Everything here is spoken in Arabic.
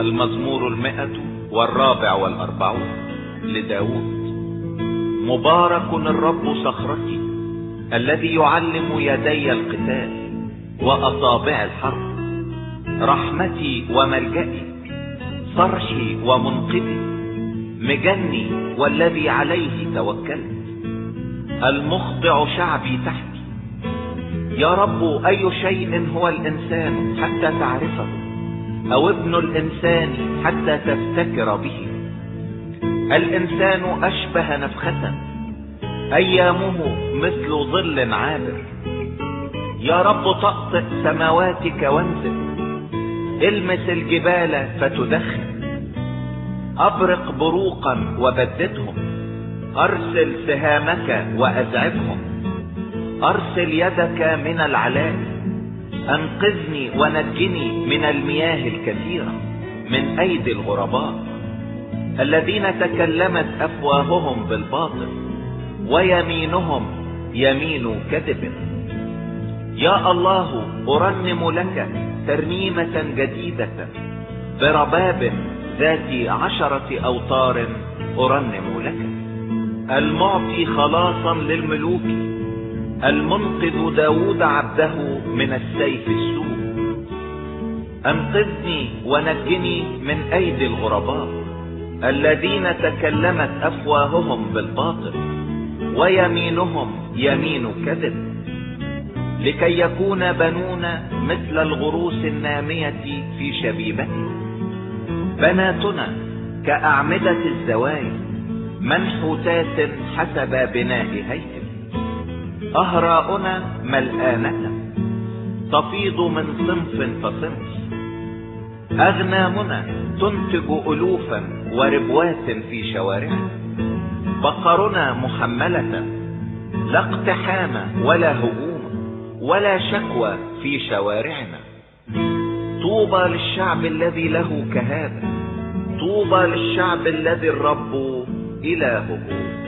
المزمور 144 لداود. مبارك الرب صخرتي الذي يعلم يدي القتال وأصابع الحرب، رحمتي وملجئي، صرحي ومنقذي، مجني والذي عليه توكلت، المخضع شعبي تحتي. يا رب، أي شيء هو الإنسان حتى تعرفه، أو ابن الإنسان حتى تفتكر به؟ الإنسان أشبه نفخة، أيامه مثل ظل عابر. يا رب، طأطئ سماواتك وانزل، المس الجبال فتدخن، أبرق بروقا وبددهم، أرسل سهامك وأزعجهم، أرسل يدك من العلاء، أنقذني ونجني من المياه الكثيرة، من أيدي الغرباء الذين تكلمت أفواههم بالباطل، ويمينهم يمين كذب. يا الله، أرنم لك ترنيمة جديدة، برباب ذات 10 أوتار أرنم لك. المعطي خلاصا للملوك، المنقذ داود عبده من السيف السوء. أنقذني ونجني من أيدي الغرباء الذين تكلمت أفواههم بالباطل، ويمينهم يمين كذب، لكي يكون بنون مثل الغروس النامية في شبيبتهم، بناتنا كأعمدة الزوايا، منحوتات حسب بناء هيكل. أهراؤنا ملآنة تفيض من صنف فصنف، أغنامنا تنتج ألوفا وربوات في شوارعنا. بقرنا محملة، لا اقتحام ولا هجوم ولا شكوى في شوارعنا. طوبى للشعب الذي له كهذا، طوبى للشعب الذي الرب إلهه.